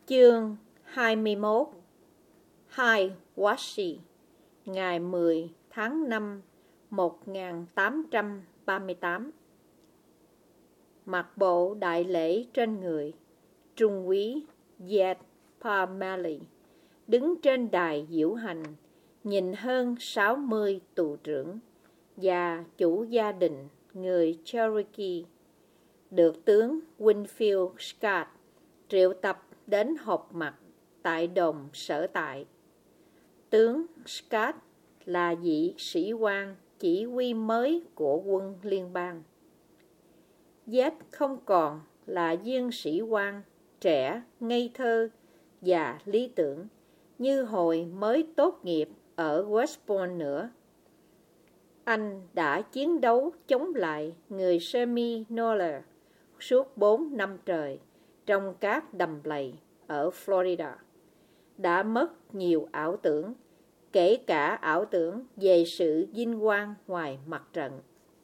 Chương 21. Hai Washi, ngày 10 tháng 5 1838. Mặc bộ đại lễ trên người, Trung úy Yet Parmalee đứng trên đài diễu hành, nhìn hơn 60 tù trưởng và chủ gia đình người Cherokee được tướng Winfield Scott triệu tập đến họp mặt tại đồn sở tại. Tướng Scott là vị sĩ quan chỉ huy mới của quân liên bang. Z không còn là viên sĩ quan trẻ, ngây thơ và lý tưởng như hồi mới tốt nghiệp ở West Point nữa. Anh đã chiến đấu chống lại người Seminole suốt 4 năm trời trong các đầm lầy ở Florida, đã mất nhiều ảo tưởng, kể cả ảo tưởng về sự vinh quang ngoài mặt trận.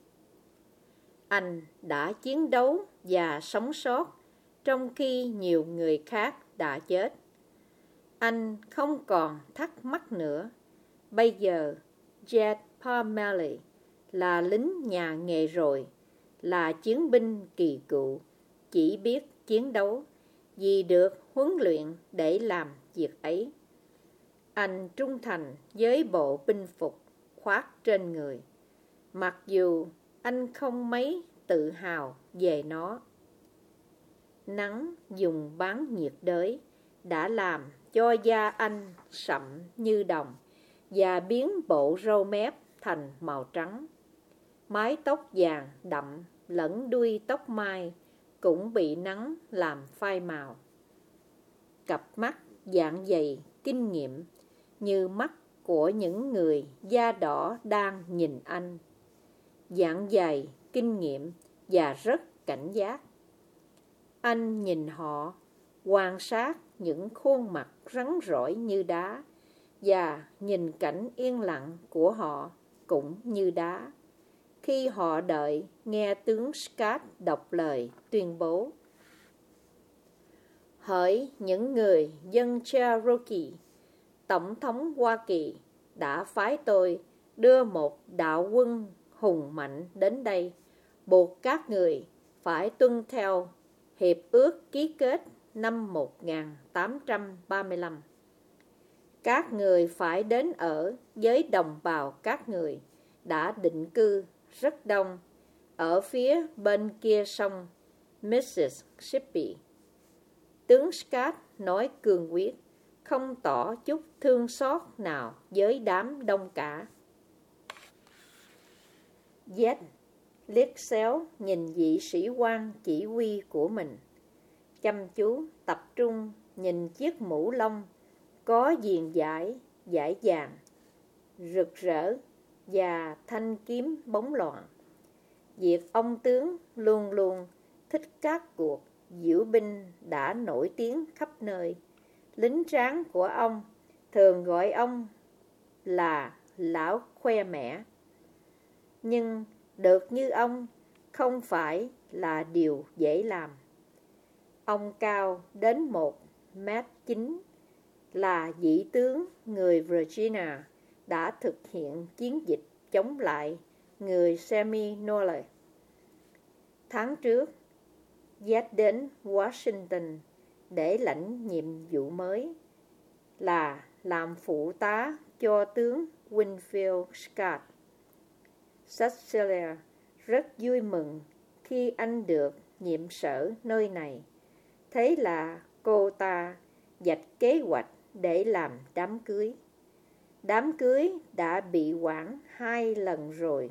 Anh đã chiến đấu và sống sót trong khi nhiều người khác đã chết. Anh không còn thắc mắc nữa. Bây giờ, Yet Parmalee là lính nhà nghề rồi, là chiến binh kỳ cựu, chỉ biết chiến đấu vì được huấn luyện để làm việc ấy. Anh trung thành với bộ binh phục khoác trên người, mặc dù anh không mấy tự hào về nó. Nắng dùng bán nhiệt đới đã làm cho da anh sậm như đồng và biến bộ râu mép thành màu trắng. Mái tóc vàng đậm lẫn đuôi tóc mai cũng bị nắng làm phai màu. Cặp mắt dạng dày kinh nghiệm như mắt của những người da đỏ đang nhìn anh. Dạng dày kinh nghiệm và rất cảnh giác. Anh nhìn họ, quan sát những khuôn mặt rắn rỏi như đá và nhìn cảnh yên lặng của họ cũng như đá khi họ đợi nghe tướng Scott đọc lời tuyên bố. Hỡi những người dân Cherokee, Tổng thống Hoa Kỳ đã phái tôi đưa một đạo quân hùng mạnh đến đây, buộc các người phải tuân theo hiệp ước ký kết năm 1835. Các người phải đến ở với đồng bào các người đã định cư rất đông ở phía bên kia sông Mississippi. Tướng Scott nói cương quyết, không tỏ chút thương xót nào với đám đông cả. Z liếc xéo nhìn vị sĩ quan chỉ huy của mình, chăm chú tập trung nhìn chiếc mũ lông có viền vải vàng rực rỡ và thanh kiếm bóng loạn. Việc ông tướng luôn luôn thích các cuộc diễu binh đã nổi tiếng khắp nơi. Lính tráng của ông thường gọi ông là lão khoe mẽ. Nhưng được như ông không phải là điều dễ làm. Ông cao đến 1m9, là vị tướng người Virginia đã thực hiện chiến dịch chống lại người Seminole. Tháng trước, Z đến Washington để lãnh nhiệm vụ mới là làm phụ tá cho tướng Winfield Scott. Cecilia rất vui mừng khi anh được nhiệm sở nơi này. Thế là cô ta vạch kế hoạch để làm đám cưới. Đám cưới đã bị hoãn 2 lần rồi.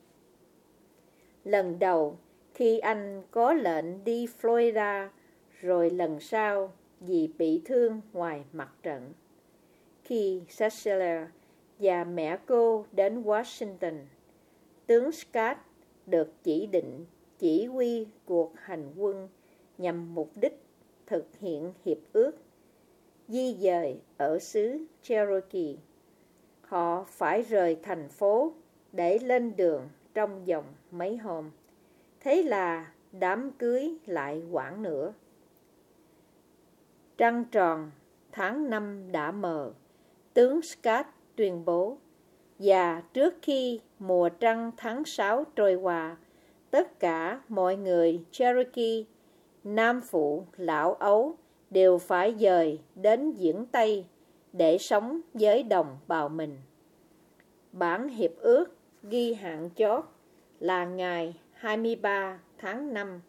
Lần đầu khi anh có lệnh đi Florida, rồi lần sau vì bị thương ngoài mặt trận. Khi Cecilia và mẹ cô đến Washington, tướng Scott được chỉ định chỉ huy cuộc hành quân nhằm mục đích thực hiện hiệp ước di dời ở xứ Cherokee. Họ phải rời thành phố để lên đường trong vòng mấy hôm. Thế là đám cưới lại hoãn nữa. Trăng tròn, tháng 5 đã mờ, tướng Scott tuyên bố. Và trước khi mùa trăng tháng 6 trôi qua, tất cả mọi người Cherokee, Nam Phụ, Lão Ấu đều phải dời đến Diễn Tây để sống với đồng bào mình. Bản hiệp ước ghi hạn chót là ngày 23 tháng 5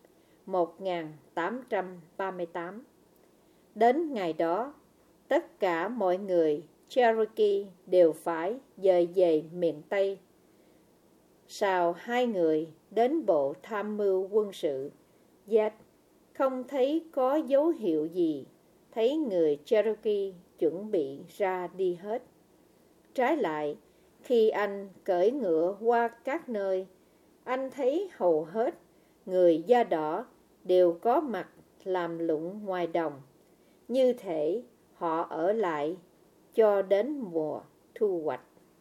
1838. Đến ngày đó, tất cả mọi người Cherokee đều phải dời về miền Tây. Sau 2 người đến Bộ Tham mưu quân sự, Jack không thấy có dấu hiệu gì thấy người Cherokee chuẩn bị ra đi hết. Trái lại, khi anh cưỡi ngựa qua các nơi, anh thấy hầu hết người da đỏ đều có mặt làm lụng ngoài đồng, như thể họ ở lại cho đến mùa thu hoạch.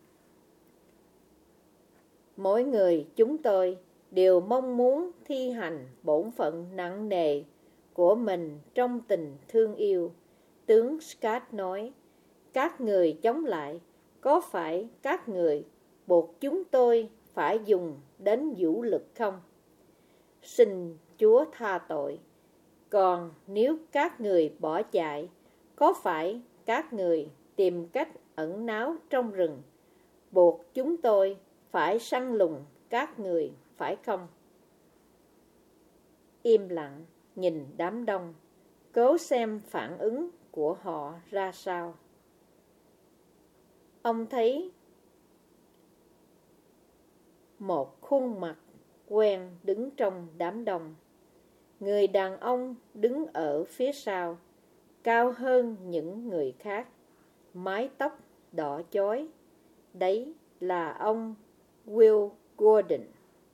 Mỗi người chúng tôi đều mong muốn thi hành bổn phận nặng nề của mình trong tình thương yêu. Tướng Scott nói, các người chống lại, có phải các người buộc chúng tôi phải dùng đến vũ lực không? Xin Chúa tha tội. Còn nếu các người bỏ chạy, có phải các người tìm cách ẩn náu trong rừng, buộc chúng tôi phải săn lùng các người, phải không? Im lặng nhìn đám đông, cố xem phản ứng của họ ra sao. Ông thấy một khuôn mặt quen đứng trong đám đông. Người đàn ông đứng ở phía sau, cao hơn những người khác, mái tóc đỏ chói. Đấy là ông Will Gordon.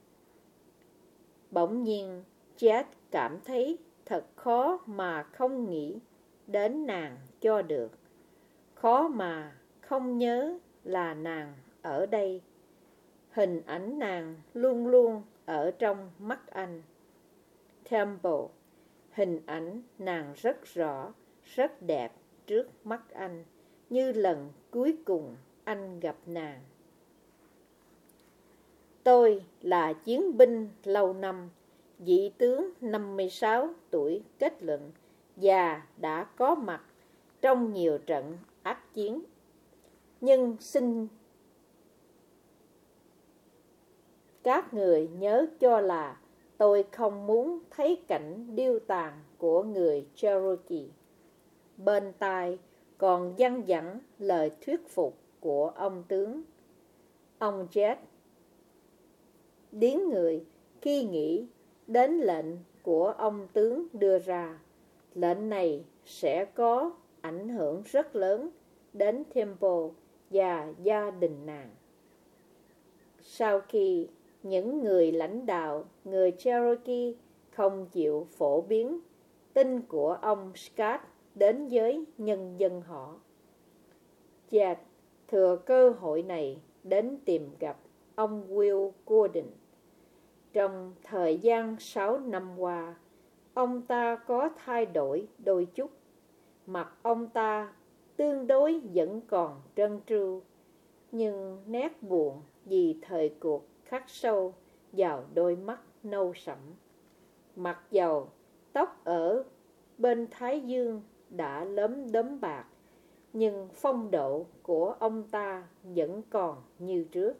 Bỗng nhiên, Jack cảm thấy thật khó mà không nghĩ đến nàng cho được. Khó mà không nhớ là nàng ở đây. Hình ảnh nàng luôn luôn ở trong mắt anh. Temple, hình ảnh nàng rất rõ, rất đẹp trước mắt anh, như lần cuối cùng anh gặp nàng. Tôi là chiến binh lâu năm, vị tướng 56 tuổi kết luận và đã có mặt trong nhiều trận ác chiến. Nhưng xin các người nhớ cho là tôi không muốn thấy cảnh điêu tàn của người Cherokee. Bên tai còn văng vẳng lời thuyết phục của ông tướng. Ông Jack điếng người khi nghĩ đến lệnh của ông tướng đưa ra. Lệnh này sẽ có ảnh hưởng rất lớn đến Temple và gia đình nàng. Sau khi những người lãnh đạo người Cherokee không chịu phổ biến tin của ông Scott đến với nhân dân họ, Jack thừa cơ hội này đến tìm gặp ông Will Gordon. Trong thời gian 6 năm qua, ông ta có thay đổi đôi chút. Mặt ông ta tương đối vẫn còn trơn tru, nhưng nét buồn vì thời cuộc khắc sâu vào đôi mắt nâu sẫm. Mặc dầu tóc ở bên thái dương đã lấm đốm bạc, nhưng phong độ của ông ta vẫn còn như trước.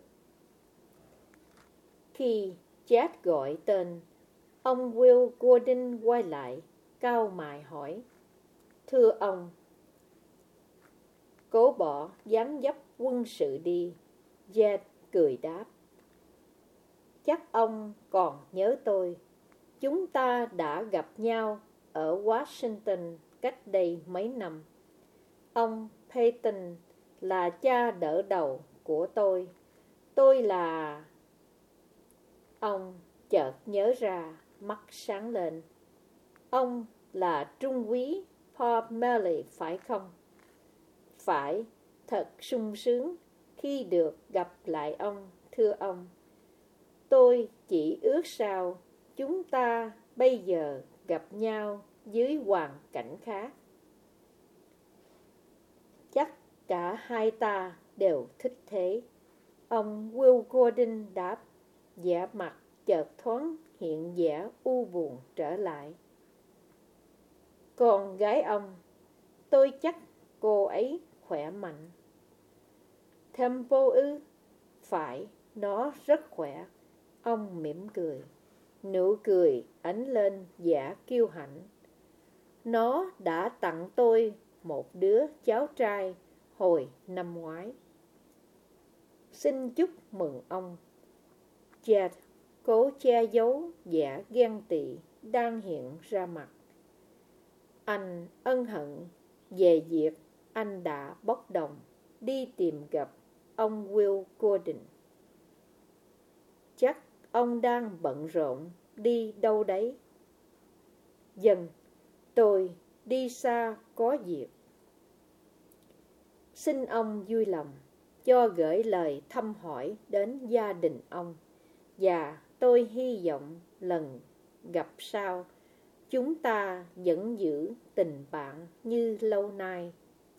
Khi Jack gọi tên, ông Will Gordon quay lại, cau mày hỏi, thưa ông. Cố bỏ dáng dấp quân sự đi, Jack cười đáp. Chắc ông còn nhớ tôi. Chúng ta đã gặp nhau ở Washington cách đây mấy năm. Ông Peyton là cha đỡ đầu của tôi. Tôi là... Ông chợt nhớ ra, mắt sáng lên. Ông là Trung úy Paul Melly phải không? Phải, thật sung sướng khi được gặp lại ông, thưa ông. Tôi chỉ ước sao chúng ta bây giờ gặp nhau dưới hoàn cảnh khác. Chắc cả hai ta đều thích thế. Ông Will Gordon đáp, vẻ mặt chợt thoáng hiện vẻ u buồn trở lại. Con gái ông, tôi chắc cô ấy khỏe mạnh. Temple ư? Phải, nó rất khỏe. Ông mỉm cười. Nụ cười ánh lên vẻ kiêu hãnh. Nó đã tặng tôi một đứa cháu trai hồi năm ngoái. Xin chúc mừng ông. Chad cố che giấu vẻ ghen tị đang hiện ra mặt. Anh ân hận về việc anh đã bốc đồng đi tìm gặp ông Will Gordon. Chắc ông đang bận rộn đi đâu đấy? Dần, tôi đi xa có việc. Xin ông vui lòng cho gửi lời thăm hỏi đến gia đình ông, và tôi hy vọng lần gặp sau chúng ta vẫn giữ tình bạn như lâu nay.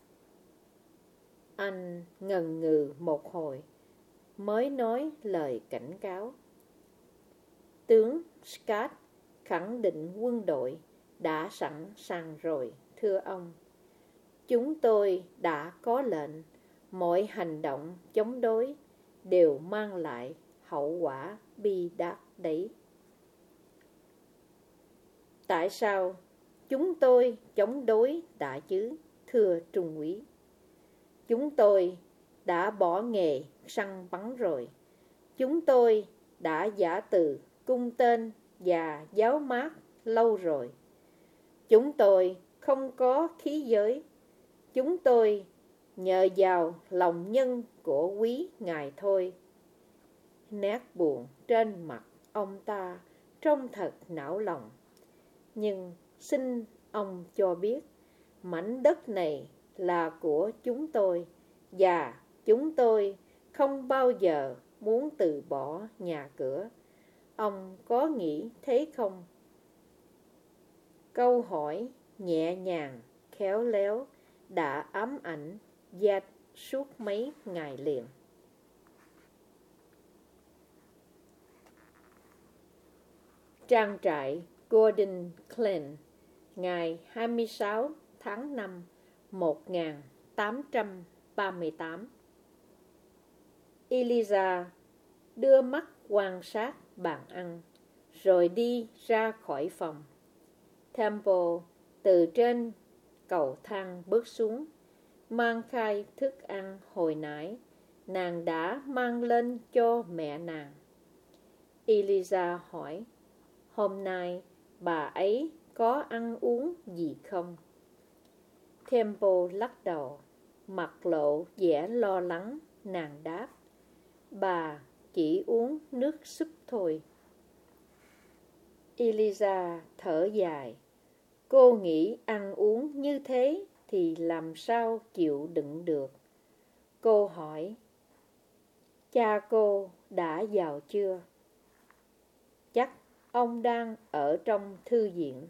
Anh ngần ngừ một hồi mới nói lời cảnh cáo. Tướng Scott khẳng định quân đội đã sẵn sàng rồi, thưa ông. Chúng tôi đã có lệnh, mọi hành động chống đối đều mang lại hậu quả bi đát đấy. Tại sao chúng tôi chống đối đã chứ, thưa trung úy? Chúng tôi đã bỏ nghề săn bắn rồi. Chúng tôi đã giả từ cung tên và giáo mát lâu rồi. Chúng tôi không có khí giới. Chúng tôi nhờ vào lòng nhân của quý ngài thôi. Nét buồn trên mặt ông ta trông thật não lòng. Nhưng xin ông cho biết, mảnh đất này là của chúng tôi, và chúng tôi không bao giờ muốn từ bỏ nhà cửa. Ông có nghĩ thế không? Câu hỏi nhẹ nhàng, khéo léo đã ám ảnh Jack suốt mấy ngày liền. Trang trại Gordon Glen, ngày 26 tháng 5, 1838. Eliza đưa mắt quan sát bàn ăn, rồi đi ra khỏi phòng. Temple từ trên cầu thang bước xuống, mang khai thức ăn hồi nãy nàng đã mang lên cho mẹ nàng. Eliza hỏi, hôm nay bà ấy có ăn uống gì không? Temple lắc đầu, mặt lộ vẻ lo lắng, nàng đáp, bà chỉ uống nước súp thôi. Eliza thở dài, cô nghĩ ăn uống như thế thì làm sao chịu đựng được. Cô hỏi, cha cô đã vào chưa? Chắc ông đang ở trong thư viện.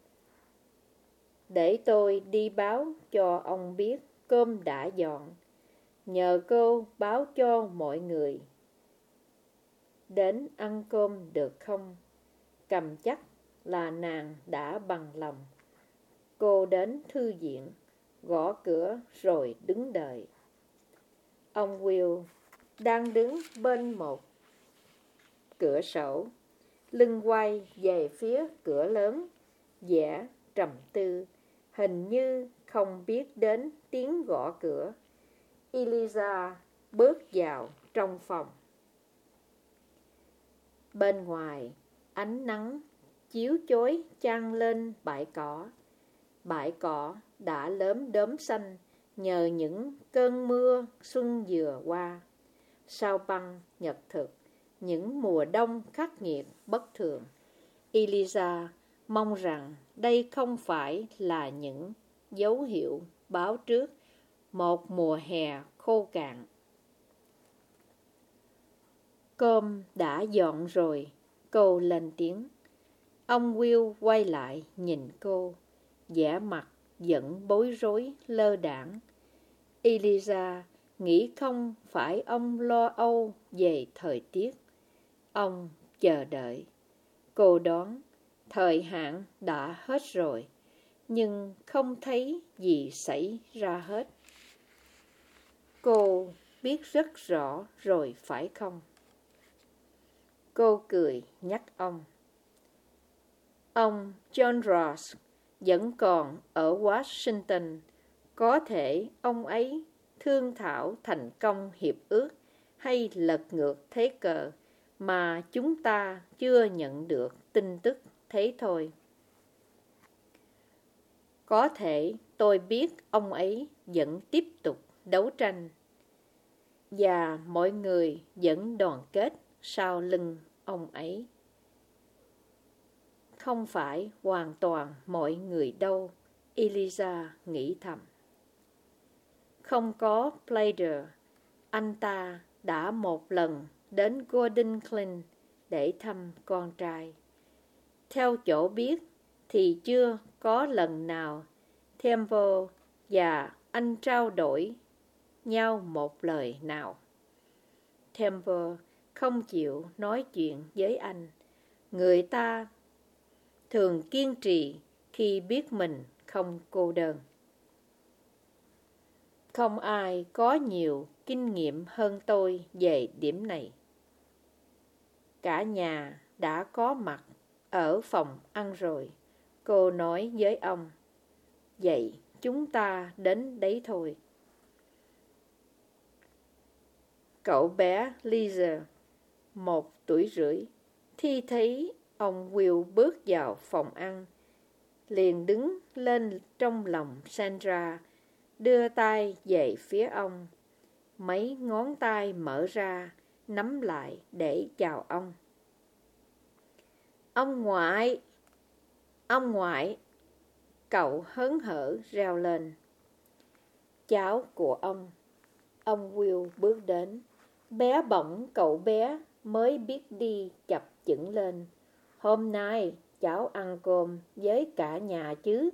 Để tôi đi báo cho ông biết cơm đã dọn. Nhờ cô báo cho mọi người đến ăn cơm được không? Cầm chắc là nàng đã bằng lòng. Cô đến thư viện, gõ cửa rồi đứng đợi. Ông Will đang đứng bên một cửa sổ, lưng quay về phía cửa lớn, vẻ trầm tư, hình như không biết đến tiếng gõ cửa. Eliza bước vào trong phòng. Bên ngoài, ánh nắng chiếu chói chang lên bãi cỏ. Bãi cỏ đã lớm đốm xanh nhờ những cơn mưa xuân vừa qua. Sao băng nhật thực, những mùa đông khắc nghiệt bất thường. Eliza mong rằng đây không phải là những dấu hiệu báo trước một mùa hè khô cạn. Cơm đã dọn rồi, cô lên tiếng. Ông Will quay lại nhìn cô, vẻ mặt vẫn bối rối lơ đãng. Eliza nghĩ không phải ông lo âu về thời tiết. Ông chờ đợi. Cô đoán thời hạn đã hết rồi, nhưng không thấy gì xảy ra hết. Cô biết rất rõ rồi phải không? Cô cười nhắc ông. Ông John Ross vẫn còn ở Washington. Có thể ông ấy thương thảo thành công hiệp ước hay lật ngược thế cờ mà chúng ta chưa nhận được tin tức thế thôi. Có thể tôi biết ông ấy vẫn tiếp tục đấu tranh và mọi người vẫn đoàn kết sau lưng ông ấy. Không phải hoàn toàn mọi người đâu, Eliza nghĩ thầm. Không có Plater, anh ta đã một lần đến Golden Glen để thăm con trai. Theo chỗ biết thì chưa có lần nào Temple và anh trao đổi nhau một lời nào. Temple không chịu nói chuyện với anh. Người ta thường kiên trì khi biết mình không cô đơn. Không ai có nhiều kinh nghiệm hơn tôi về điểm này. Cả nhà đã có mặt ở phòng ăn rồi. Cô nói với ông. Vậy chúng ta đến đấy thôi. Cậu bé Lisa, 1 tuổi rưỡi, khi thấy ông Will bước vào phòng ăn, liền đứng lên trong lòng Sandra, đưa tay về phía ông. Mấy ngón tay mở ra, nắm lại để chào ông. Ông ngoại! Ông ngoại! Cậu hớn hở reo lên. Cháu của ông Will bước đến. Bé bỏng cậu bé mới biết đi chập chững lên. Hôm nay cháu ăn cơm với cả nhà chứ?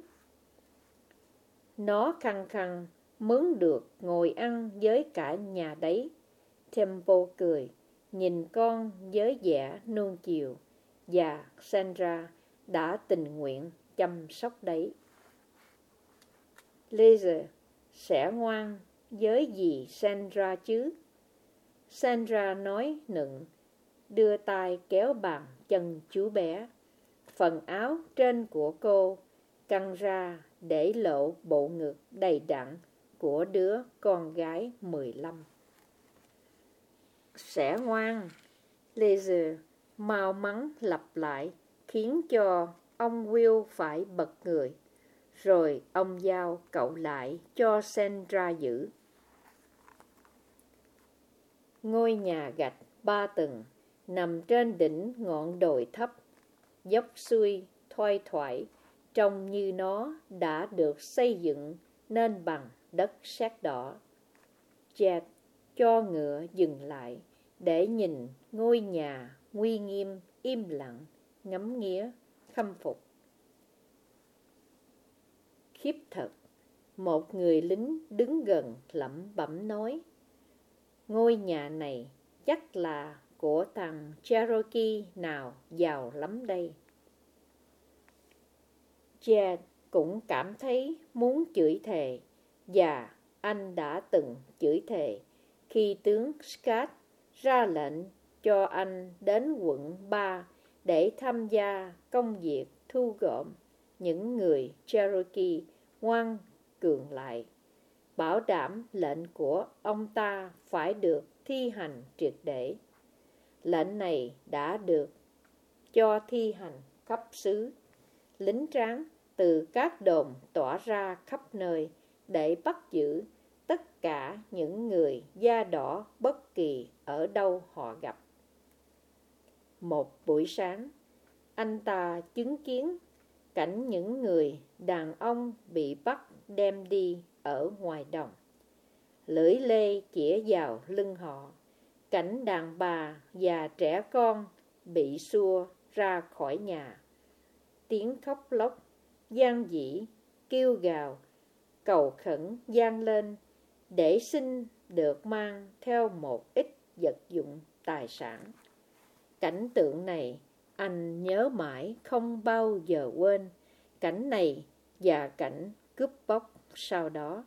Nó khăng khăng muốn được ngồi ăn với cả nhà đấy. Temple cười, nhìn con với vẻ nuông chiều. Và Sandra đã tình nguyện chăm sóc đấy. Lisa sẽ ngoan với dì Sandra chứ? Sandra nói nựng, đưa tay kéo bàn chân chú bé. Phần áo trên của cô căng ra để lộ bộ ngực đầy đặn của đứa con gái 15. Sẽ ngoan, Lisa mau mắn lặp lại, khiến cho ông Will phải bật người. Rồi ông giao cậu lại cho Sandra giữ. Ngôi nhà gạch 3 tầng nằm trên đỉnh ngọn đồi thấp, dốc xuôi thoai thoải, trông như nó đã được xây dựng nên bằng đất sét đỏ. Jack cho ngựa dừng lại để nhìn ngôi nhà uy nghiêm im lặng, ngắm nghía, khâm phục. Khiếp thật, một người lính đứng gần lẩm bẩm nói. Ngôi nhà này chắc là của thằng Cherokee nào giàu lắm đây. Jack cũng cảm thấy muốn chửi thề, và anh đã từng chửi thề khi tướng Scott ra lệnh cho anh đến quận 3 để tham gia công việc thu gom những người Cherokee ngoan cường lại, bảo đảm lệnh của ông ta phải được thi hành triệt để. Lệnh này đã được cho thi hành khắp xứ. Lính tráng từ các đồn tỏa ra khắp nơi để bắt giữ tất cả những người da đỏ bất kỳ ở đâu họ gặp. Một buổi sáng, anh ta chứng kiến cảnh những người đàn ông bị bắt đem đi ở ngoài đồng. Lưỡi lê chĩa vào lưng họ. Cảnh đàn bà và trẻ con bị xua ra khỏi nhà. Tiếng khóc lóc, van dĩ, kêu gào, cầu khẩn vang lên để xin được mang theo một ít vật dụng tài sản. Cảnh tượng này anh nhớ mãi không bao giờ quên, cảnh này và cảnh cướp bóc sau đó.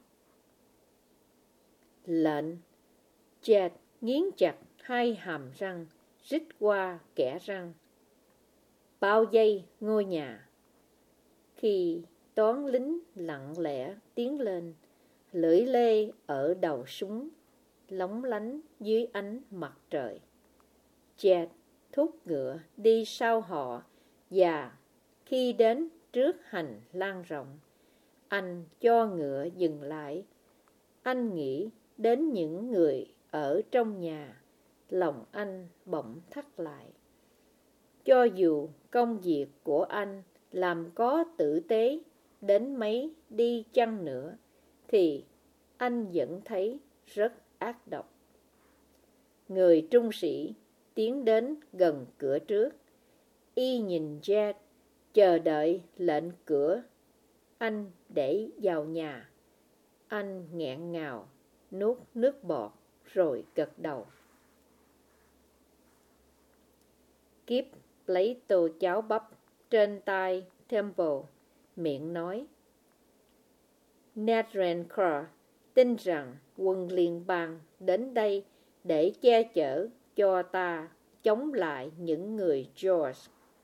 Lệnh. Chad nghiến chặt hai hàm răng, rít qua kẽ răng. Bao vây ngôi nhà. Khi toán lính lặng lẽ tiến lên, lưỡi lê ở đầu súng lóng lánh dưới ánh mặt trời. Chad thúc ngựa đi sau họ, và khi đến trước hành lang rộng, anh cho ngựa dừng lại. Anh nghĩ đến những người ở trong nhà, lòng anh bỗng thắt lại. Cho dù công việc của anh làm có tử tế đến mấy đi chăng nữa, thì anh vẫn thấy rất ác độc. Người trung sĩ tiến đến gần cửa trước. Y nhìn Chad, chờ đợi lệnh cửa anh để vào nhà. Anh nghẹn ngào, nuốt nước bọt rồi gật đầu. Kip lấy tô cháo bắp trên tay Temple, miệng nói: Ned Rancor tin rằng quân liên bang đến đây để che chở cho ta chống lại những người George.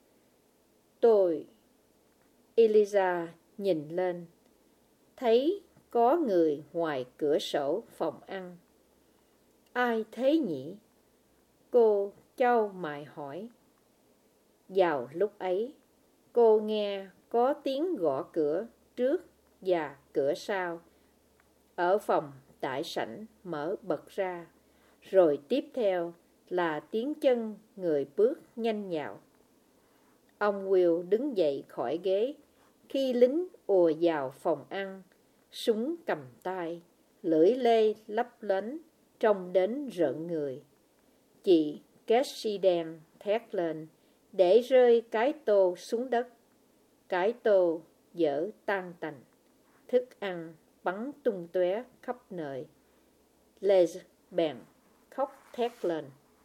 Eliza nhìn lên, thấy có người ngoài cửa sổ phòng ăn. Ai thế nhỉ? Cô chau mày hỏi. Vào lúc ấy, cô nghe có tiếng gõ cửa trước và cửa sau ở phòng đại sảnh mở bật ra, rồi tiếp theo là tiếng chân người bước nhanh nhào. Ông Will đứng dậy khỏi ghế khi lính ùa vào phòng ăn, súng cầm tay, lưỡi lê lấp lánh, trông đến rợn người. Chị Cassidy thét lên, để rơi cái tô xuống đất. Cái tô vỡ tan tành, thức ăn bắn tung tóe khắp nơi. Liz bèn khóc thét lên.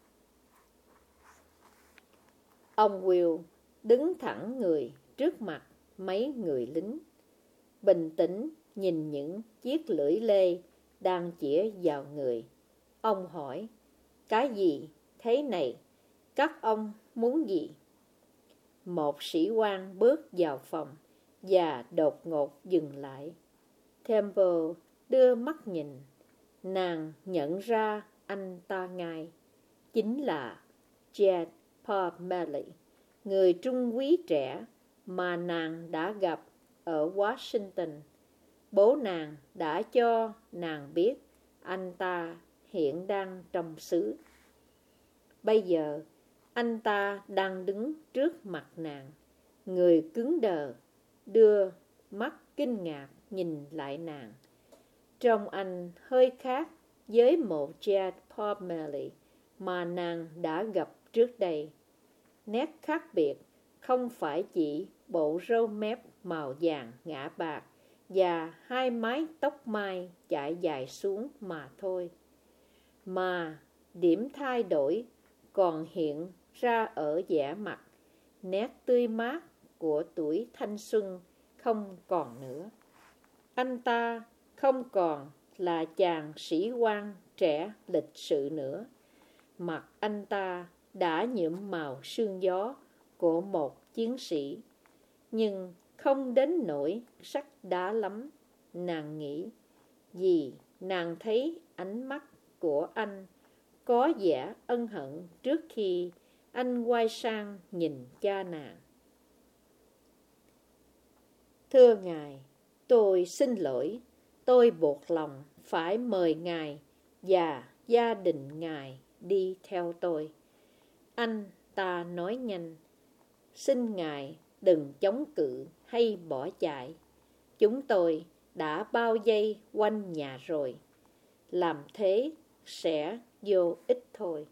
Ông Will đứng thẳng người trước mặt mấy người lính, bình tĩnh nhìn những chiếc lưỡi lê đang chĩa vào người. Ông hỏi: Cái gì thế này? Các ông muốn gì? Một sĩ quan bước vào phòng và đột ngột dừng lại. Temple đưa mắt nhìn. Nàng nhận ra anh ta ngay. Chính là Chad Parmalee, người trung úy trẻ mà nàng đã gặp ở Washington. Bố nàng đã cho nàng biết anh ta hiện đang trong xứ. Bây giờ, anh ta đang đứng trước mặt nàng. Người cứng đờ, đưa mắt kinh ngạc nhìn lại nàng. Trông anh hơi khác với một Chad Parmalee mà nàng đã gặp trước đây. Nét khác biệt không phải chỉ bộ râu mép màu vàng ngã bạc và hai mái tóc mai chải dài xuống mà thôi, mà điểm thay đổi còn hiện ra ở vẻ mặt. Nét tươi mát của tuổi thanh xuân không còn nữa. Anh ta không còn là chàng sĩ quan trẻ lịch sự nữa. Mặt anh ta đã nhuộm màu sương gió của một chiến sĩ, nhưng không đến nỗi sắc đá lắm, nàng nghĩ, vì nàng thấy ánh mắt của anh có vẻ ân hận trước khi anh quay sang nhìn cha nàng. Thưa ngài, tôi xin lỗi, tôi buộc lòng phải mời ngài và gia đình ngài đi theo tôi. Anh ta nói nhanh. Xin ngài đừng chống cự hay bỏ chạy. Chúng tôi đã bao vây quanh nhà rồi. Làm thế sẽ vô ích thôi.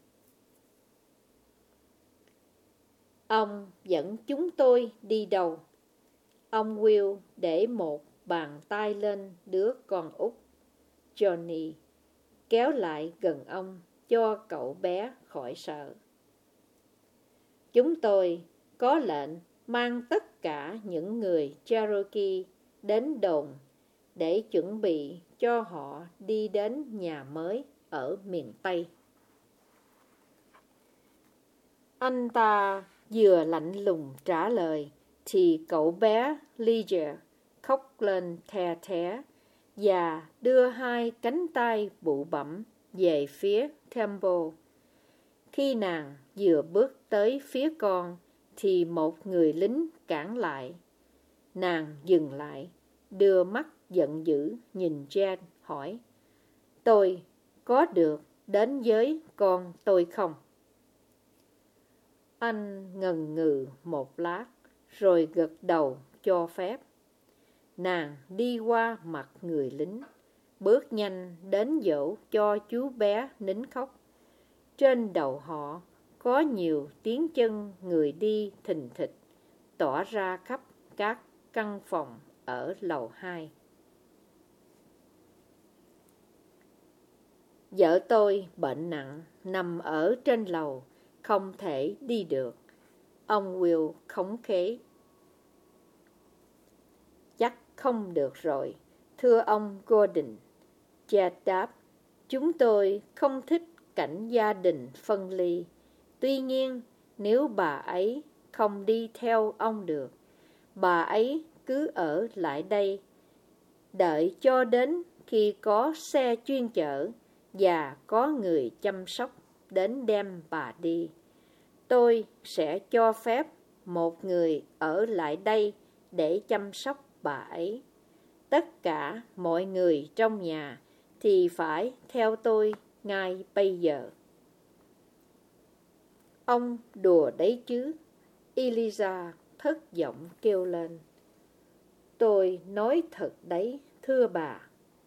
Ông dẫn chúng tôi đi đâu? Ông Will để một bàn tay lên đứa con út. Johnny, kéo lại gần ông cho cậu bé khỏi sợ. Chúng tôi có lệnh mang tất cả những người Cherokee đến đồn để chuẩn bị cho họ đi đến nhà mới ở miền Tây. Anh ta vừa lạnh lùng trả lời thì cậu bé Leger khóc lên the thé và đưa hai cánh tay bụ bẫm về phía Temple. Khi nàng vừa bước tới phía con thì một người lính cản lại. Nàng dừng lại, đưa mắt giận dữ nhìn Jen hỏi: "Tôi có được đến với con tôi không?" Anh ngần ngừ một lát rồi gật đầu cho phép. Nàng đi qua mặt người lính, bước nhanh đến dỗ cho chú bé nín khóc. Trên đầu họ có nhiều tiếng chân người đi thình thịch, tỏa ra khắp các căn phòng ở lầu 2. Vợ tôi bệnh nặng, nằm ở trên lầu, không thể đi được. Ông Will khống khế: "Chắc không được rồi, thưa ông Gordon." Chad đáp: "Chúng tôi không thích cảnh gia đình phân ly. Tuy nhiên, nếu bà ấy không đi theo ông được, bà ấy cứ ở lại đây, đợi cho đến khi có xe chuyên chở và có người chăm sóc đến đem bà đi. Tôi sẽ cho phép một người ở lại đây để chăm sóc bà ấy. Tất cả mọi người trong nhà thì phải theo tôi ngay bây giờ." "Ông đùa đấy chứ?" Eliza thất vọng kêu lên. "Tôi nói thật đấy, thưa bà."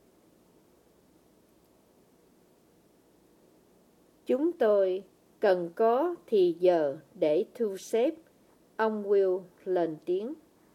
"Chúng tôi cần có thì giờ để thu xếp." Ông Will lên tiếng.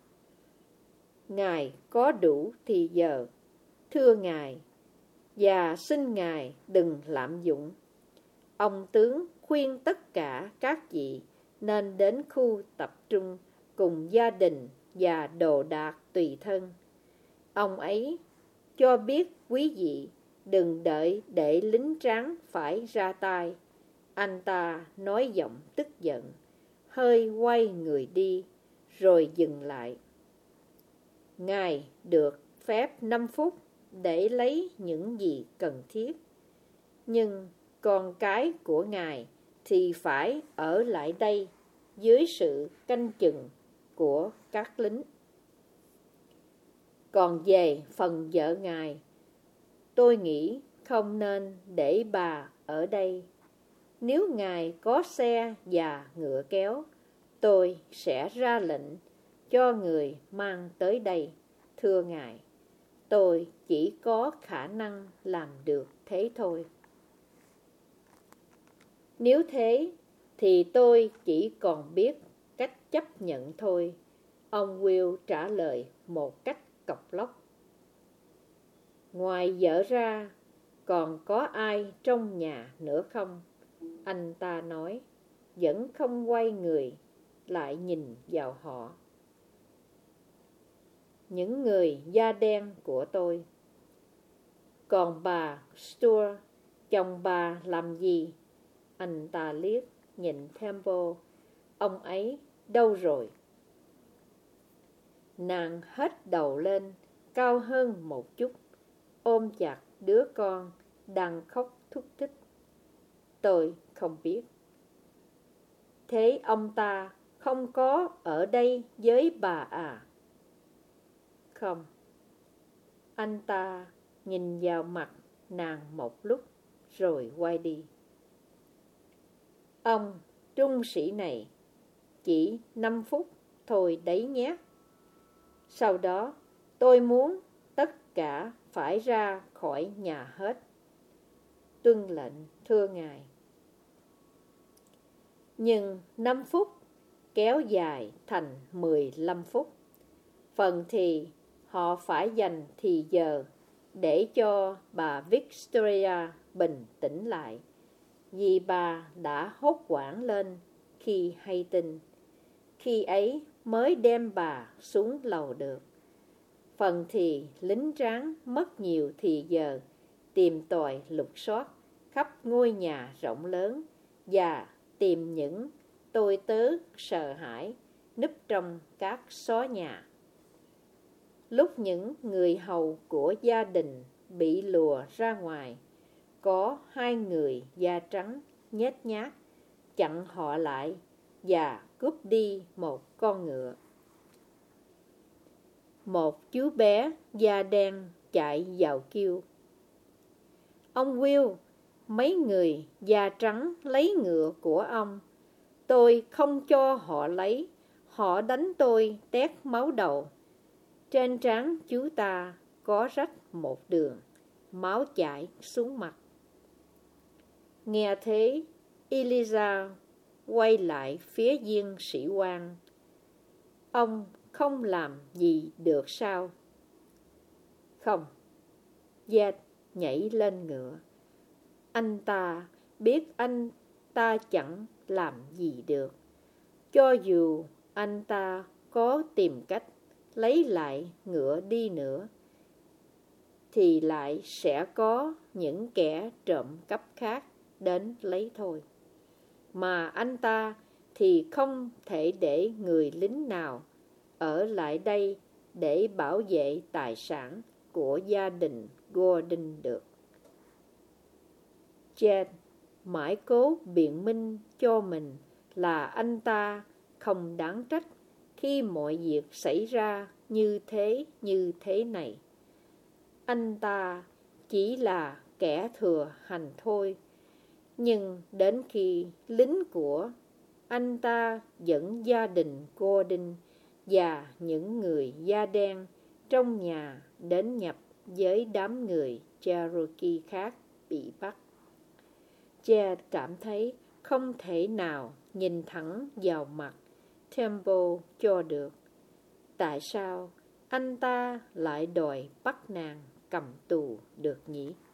"Ngài có đủ thì giờ, thưa ngài, và xin ngài đừng lạm dụng. Ông tướng khuyên tất cả các vị nên đến khu tập trung cùng gia đình và đồ đạc tùy thân. Ông ấy cho biết quý vị đừng đợi để lính tráng phải ra tay." Anh ta nói giọng tức giận, hơi quay người đi, rồi dừng lại. "Ngài được phép 5 phút để lấy những gì cần thiết. Nhưng con cái của ngài thì phải ở lại đây dưới sự canh chừng của các lính. Còn về phần vợ ngài, tôi nghĩ không nên để bà ở đây. Nếu ngài có xe và ngựa kéo, tôi sẽ ra lệnh cho người mang tới đây, thưa ngài. Tôi chỉ có khả năng làm được thế thôi." "Nếu thế thì tôi chỉ còn biết cách chấp nhận thôi," ông Will trả lời một cách cộc lốc. "Ngoài vợ ra, còn có ai trong nhà nữa không?" Anh ta nói, vẫn không quay người lại nhìn vào họ. "Những người da đen của tôi." "Còn bà Stuart, chồng bà làm gì?" Anh ta liếc nhìn Temple. "Ông ấy đâu rồi?" Nàng hất đầu lên cao hơn một chút, ôm chặt đứa con đang khóc thút thít. "Tôi không biết." "Thế ông ta không có ở đây với bà à?" "Không." Anh ta nhìn vào mặt nàng một lúc rồi quay đi. "Ông trung sĩ này, chỉ 5 phút thôi đấy nhé. Sau đó tôi muốn tất cả phải ra khỏi nhà hết." "Tuân lệnh, thưa ngài." Nhưng 5 phút kéo dài thành 15 phút. Phần thì họ phải dành thì giờ để cho bà Victoria bình tĩnh lại, vì bà đã hốt hoảng lên khi hay tin. Khi ấy mới đem bà xuống lầu được. Phần thì lính tráng mất nhiều thì giờ tìm tòi lục soát khắp ngôi nhà rộng lớn và tìm những tôi tớ sợ hãi núp trong các xó nhà. Lúc những người hầu của gia đình bị lùa ra ngoài, có 2 người da trắng nhếch nhác chặn họ lại và cướp đi một con ngựa. Một chú bé da đen chạy vào kêu: "Ông Will, mấy người da trắng lấy ngựa của ông. Tôi không cho họ lấy, họ đánh tôi tét máu đầu. Trên trán chú ta có rách một đường, máu chảy xuống mặt." Nghe thế, Eliza quay lại phía viên sĩ quan. "Ông không làm gì được sao?" "Không." Dad nhảy lên ngựa. "Anh ta biết anh ta chẳng làm gì được. Cho dù anh ta có tìm cách lấy lại ngựa đi nữa, thì lại sẽ có những kẻ trộm cắp khác đến lấy thôi. Mà anh ta thì không thể để người lính nào ở lại đây để bảo vệ tài sản của gia đình Gordon được." Jed mãi cố biện minh cho mình là anh ta không đáng trách khi mọi việc xảy ra như thế này. Anh ta chỉ là kẻ thừa hành thôi. Nhưng đến khi lính của anh ta dẫn gia đình Gordon và những người da đen trong nhà đến nhập với đám người Cherokee khác bị bắt, Jed cảm thấy không thể nào nhìn thẳng vào mặt Temple cho được. Tại sao anh ta lại đòi bắt nàng cầm tù được nhỉ?